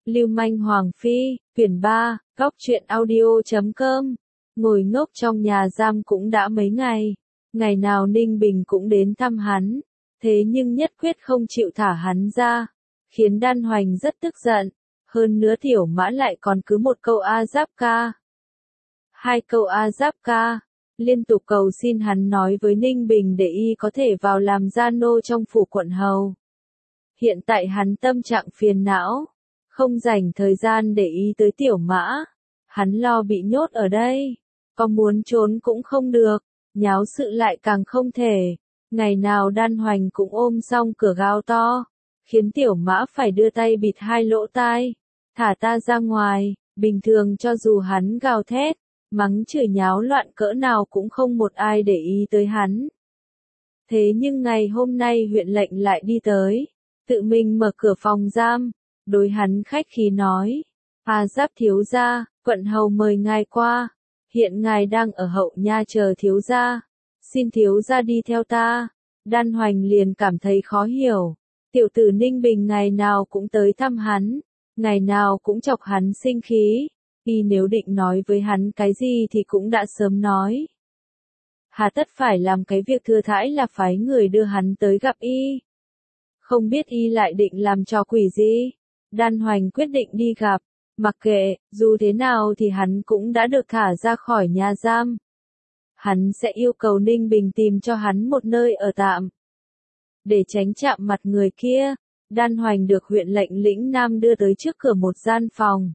Lưu manh Hoàng Phi, quyển 3, góc truyện audio.com. Ngồi ngốc trong nhà giam cũng đã mấy ngày. Ngày nào Ninh Bình cũng đến thăm hắn. Thế nhưng nhất quyết không chịu thả hắn ra. Khiến Đan Hoành rất tức giận. Hơn nữa Tiểu Mã lại còn cứ một câu A Giáp ca. Hai câu A Giáp ca. Liên tục cầu xin hắn nói với Ninh Bình để y có thể vào làm gia nô trong phủ quận hầu. Hiện tại hắn tâm trạng phiền não. Không dành thời gian để ý tới Tiểu Mã. Hắn lo bị nhốt ở đây. Có muốn trốn cũng không được. Nháo sự lại càng không thể. Ngày nào Đan Hoành cũng ôm xong cửa gào to. Khiến Tiểu Mã phải đưa tay bịt hai lỗ tai. Thả ta ra ngoài. Bình thường cho dù hắn gào thét, mắng chửi nháo loạn cỡ nào cũng không một ai để ý tới hắn. Thế nhưng ngày hôm nay huyện lệnh lại đi tới. Tự mình mở cửa phòng giam. Đối hắn khách khí nói. A Giáp thiếu gia, quận hầu mời ngài qua. Hiện ngài đang ở hậu nha chờ thiếu gia. Xin thiếu gia đi theo ta. Đan Hoành liền cảm thấy khó hiểu. Tiểu tử Ninh Bình ngày nào cũng tới thăm hắn. Ngày nào cũng chọc hắn sinh khí. Y nếu định nói với hắn cái gì thì cũng đã sớm nói. Hà tất phải làm cái việc thừa thãi là phái người đưa hắn tới gặp y. Không biết y lại định làm trò quỷ gì. Đan Hoành quyết định đi gặp. Mặc kệ, dù thế nào thì hắn cũng đã được thả ra khỏi nhà giam. Hắn sẽ yêu cầu Ninh Bình tìm cho hắn một nơi ở tạm. Để tránh chạm mặt người kia, Đan Hoành được huyện lệnh lĩnh Nam đưa tới trước cửa một gian phòng.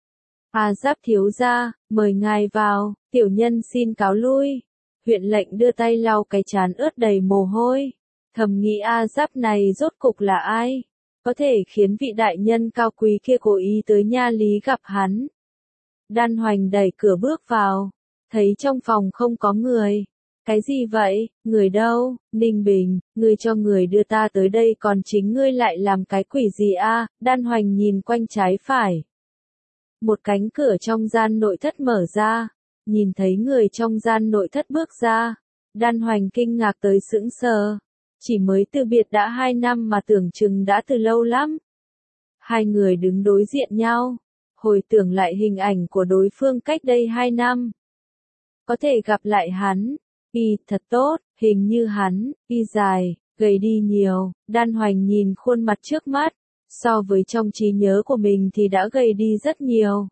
A Giáp thiếu gia, mời ngài vào, tiểu nhân xin cáo lui. Huyện lệnh đưa tay lau cái trán ướt đầy mồ hôi. Thầm nghĩ A Giáp này rốt cục là ai? Có thể khiến vị đại nhân cao quý kia cố ý tới nha lý gặp hắn. Đan Hoành đẩy cửa bước vào. Thấy trong phòng không có người. Cái gì vậy? Người đâu? Ninh Bình, ngươi cho người đưa ta tới đây còn chính ngươi lại làm cái quỷ gì a? Đan Hoành nhìn quanh trái phải. Một cánh cửa trong gian nội thất mở ra. Nhìn thấy người trong gian nội thất bước ra. Đan Hoành kinh ngạc tới sững sờ. Chỉ mới từ biệt đã 2 năm mà tưởng chừng đã từ lâu lắm. Hai người đứng đối diện nhau. Hồi tưởng lại hình ảnh của đối phương cách đây 2 năm. Có thể gặp lại hắn. Y thật tốt, hình như hắn, y dài, gầy đi nhiều. Đan Hoành nhìn khuôn mặt trước mắt. So với trong trí nhớ của mình thì đã gầy đi rất nhiều.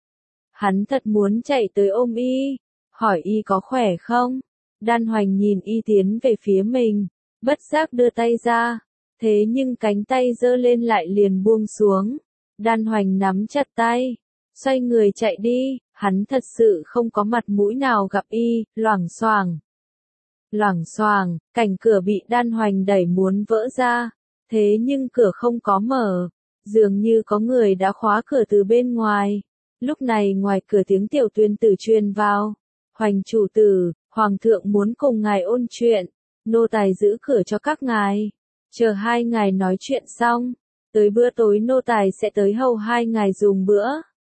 Hắn thật muốn chạy tới ôm y. Hỏi y có khỏe không? Đan Hoành nhìn y tiến về phía mình. Bất giác đưa tay ra. Thế nhưng cánh tay giơ lên lại liền buông xuống. Đan Hoành nắm chặt tay. Xoay người chạy đi. Hắn thật sự không có mặt mũi nào gặp y. Loảng xoảng. Loảng xoảng. Cảnh cửa bị Đan Hoành đẩy muốn vỡ ra. Thế nhưng cửa không có mở. Dường như có người đã khóa cửa từ bên ngoài. Lúc này ngoài cửa tiếng Tiểu Tuyên tử truyền vào. Hoành chủ tử, Hoàng thượng muốn cùng ngài ôn chuyện. Nô tài giữ cửa cho các ngài. Chờ 2 ngài nói chuyện xong. Tới bữa tối nô tài sẽ tới hầu 2 ngài dùng bữa.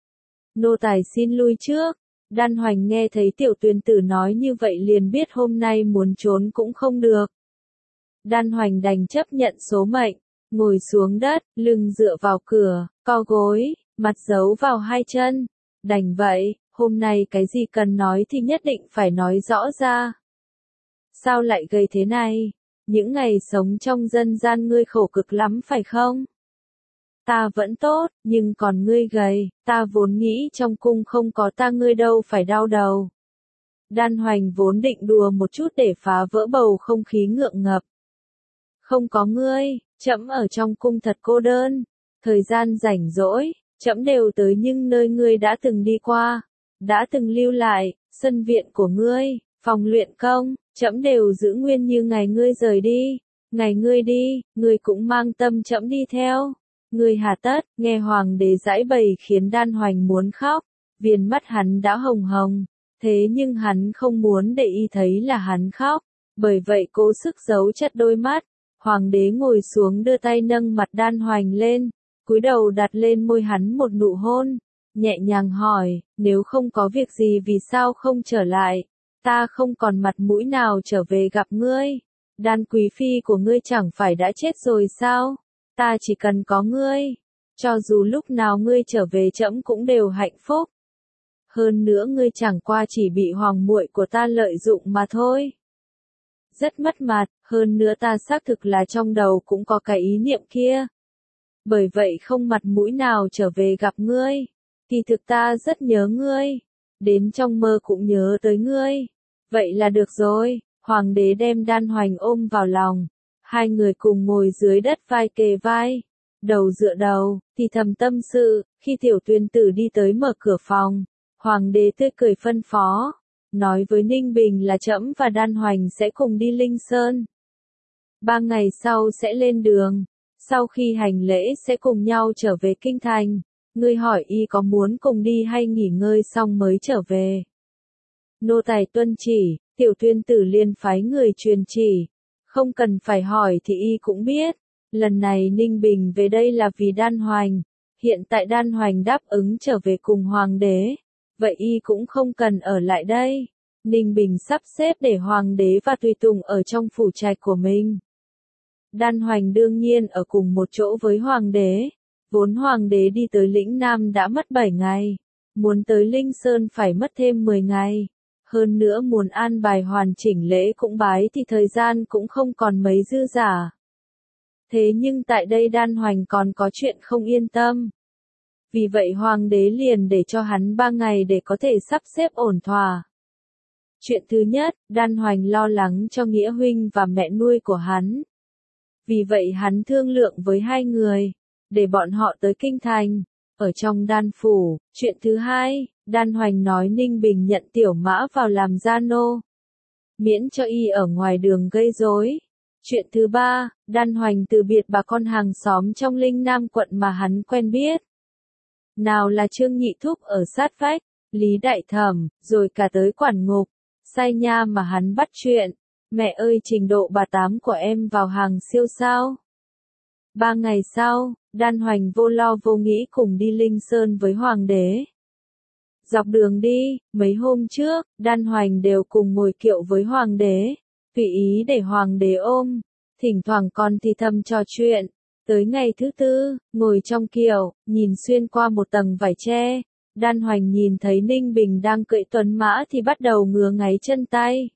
Nô tài xin lui trước. Đan Hoành nghe thấy Tiểu Tuyên tử nói như vậy liền biết hôm nay muốn trốn cũng không được. Đan Hoành đành chấp nhận số mệnh. Ngồi xuống đất, lưng dựa vào cửa, co gối, mặt giấu vào 2 chân. Đành vậy, hôm nay cái gì cần nói thì nhất định phải nói rõ ra. Sao lại gầy thế này? Những ngày sống trong dân gian ngươi khổ cực lắm phải không? Ta vẫn tốt, nhưng còn ngươi gầy, ta vốn nghĩ trong cung không có ta ngươi đâu phải đau đầu. Đan Hoành vốn định đùa một chút để phá vỡ bầu không khí ngượng ngập. Không có ngươi, trẫm ở trong cung thật cô đơn. Thời gian rảnh rỗi, trẫm đều tới những nơi ngươi đã từng đi qua, đã từng lưu lại, sân viện của ngươi, phòng luyện công, trẫm đều giữ nguyên như ngày ngươi rời đi. Ngày ngươi đi, ngươi cũng mang tâm trẫm đi theo. Ngươi hà tất, nghe hoàng đế giãi bày khiến Đan Hoành muốn khóc. Viền mắt hắn đã hồng hồng. Thế nhưng hắn không muốn để y thấy là hắn khóc. Bởi vậy cố sức giấu chặt đôi mắt. Hoàng đế ngồi xuống đưa tay nâng mặt Đan Hoành lên, cúi đầu đặt lên môi hắn một nụ hôn, nhẹ nhàng hỏi, nếu không có việc gì vì sao không trở lại, ta không còn mặt mũi nào trở về gặp ngươi. Đan quý phi của ngươi chẳng phải đã chết rồi sao? Ta chỉ cần có ngươi. Cho dù lúc nào ngươi trở về trẫm cũng đều hạnh phúc. Hơn nữa ngươi chẳng qua chỉ bị hoàng muội của ta lợi dụng mà thôi. Rất mất mặt, hơn nữa ta xác thực là trong đầu cũng có cái ý niệm kia. Bởi vậy không mặt mũi nào trở về gặp ngươi. Kỳ thực ta rất nhớ ngươi. Đến trong mơ cũng nhớ tới ngươi. Vậy là được rồi, hoàng đế đem Đan Hoành ôm vào lòng. Hai người cùng ngồi dưới đất vai kề vai. Đầu dựa đầu, thì thầm tâm sự, khi tiểu tuyên tử đi tới mở cửa phòng. Hoàng đế tươi cười phân phó. Nói với Ninh Bình là trẫm và Đan Hoành sẽ cùng đi Linh Sơn. 3 ngày sau sẽ lên đường. Sau khi hành lễ sẽ cùng nhau trở về kinh thành. Ngươi hỏi y có muốn cùng đi hay nghỉ ngơi xong mới trở về. Nô tài tuân chỉ, tiểu tuyên tử liền phái người truyền chỉ. Không cần phải hỏi thì y cũng biết. Lần này Ninh Bình về đây là vì Đan Hoành. Hiện tại Đan Hoành đáp ứng trở về cùng hoàng đế. Vậy y cũng không cần ở lại đây. Ninh Bình sắp xếp để hoàng đế và tùy tùng ở trong phủ trạch của mình. Đan Hoành đương nhiên ở cùng một chỗ với hoàng đế. Vốn hoàng đế đi tới lĩnh Nam đã mất 7 ngày. Muốn tới Linh Sơn phải mất thêm 10 ngày. Hơn nữa muốn an bài hoàn chỉnh lễ cũng bái thì thời gian cũng không còn mấy dư dả. Thế nhưng tại đây Đan Hoành còn có chuyện không yên tâm. Vì vậy hoàng đế liền để cho hắn 3 ngày để có thể sắp xếp ổn thỏa. Chuyện thứ nhất, Đan Hoành lo lắng cho Nghĩa huynh và mẹ nuôi của hắn. Vì vậy hắn thương lượng với hai người, để bọn họ tới kinh thành, ở trong Đan phủ. Chuyện thứ hai, Đan Hoành nói Ninh Bình nhận Tiểu Mã vào làm gia nô, miễn cho y ở ngoài đường gây rối. Chuyện thứ ba, Đan Hoành từ biệt bà con hàng xóm trong Linh Nam quận mà hắn quen biết. Nào là Trương Nhị Thúc ở sát vách, Lý Đại Thẩm, rồi cả tới quản ngục, Sai Nha mà hắn bắt chuyện. Mẹ ơi, trình độ bà Tám của em vào hàng siêu sao. 3 ngày sau, Đan Hoành vô lo vô nghĩ cùng đi Linh Sơn với hoàng đế. Dọc đường đi, mấy hôm trước, Đan Hoành đều cùng ngồi kiệu với hoàng đế, tùy ý để hoàng đế ôm, thỉnh thoảng còn thì thầm trò chuyện. Tới ngày thứ tư, ngồi trong kiệu, nhìn xuyên qua một tầng vải tre, Đan Hoành nhìn thấy Ninh Bình đang cưỡi tuấn mã thì bắt đầu ngứa ngáy chân tay.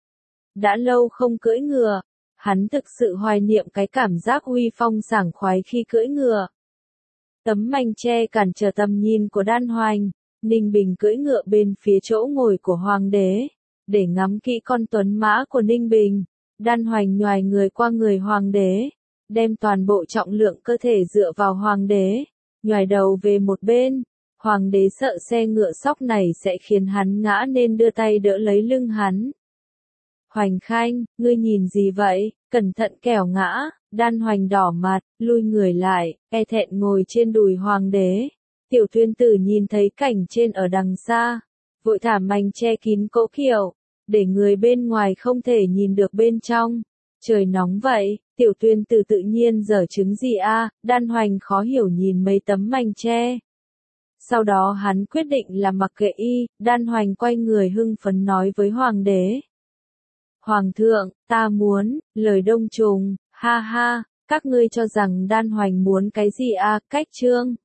Đã lâu không cưỡi ngựa, hắn thực sự hoài niệm cái cảm giác uy phong sảng khoái khi cưỡi ngựa. Tấm manh tre cản trở tầm nhìn của Đan Hoành, Ninh Bình cưỡi ngựa bên phía chỗ ngồi của hoàng đế, để ngắm kỹ con tuấn mã của Ninh Bình. Đan Hoành nhoài người qua người hoàng đế, đem toàn bộ trọng lượng cơ thể dựa vào hoàng đế, nhoài đầu về một bên. Hoàng đế sợ xe ngựa sóc này sẽ khiến hắn ngã nên đưa tay đỡ lấy lưng hắn. Hoành Khanh, ngươi nhìn gì vậy, cẩn thận kẻo ngã. Đan Hoành đỏ mặt, lui người lại, e thẹn ngồi trên đùi hoàng đế. Tiểu Tuyên Tử nhìn thấy cảnh trên ở đằng xa, vội thả mành che kín cỗ kiệu, để người bên ngoài không thể nhìn được bên trong. Trời nóng vậy, Tiểu Tuyên Tử tự nhiên giở trứng gì a? Đan Hoành khó hiểu nhìn mấy tấm mành che. Sau đó hắn quyết định là mặc kệ y. Đan Hoành quay người hưng phấn nói với hoàng đế. Hoàng thượng, ta muốn, lời đông trùng, ha ha, các ngươi cho rằng Đan Hoành muốn cái gì a? Cách trương.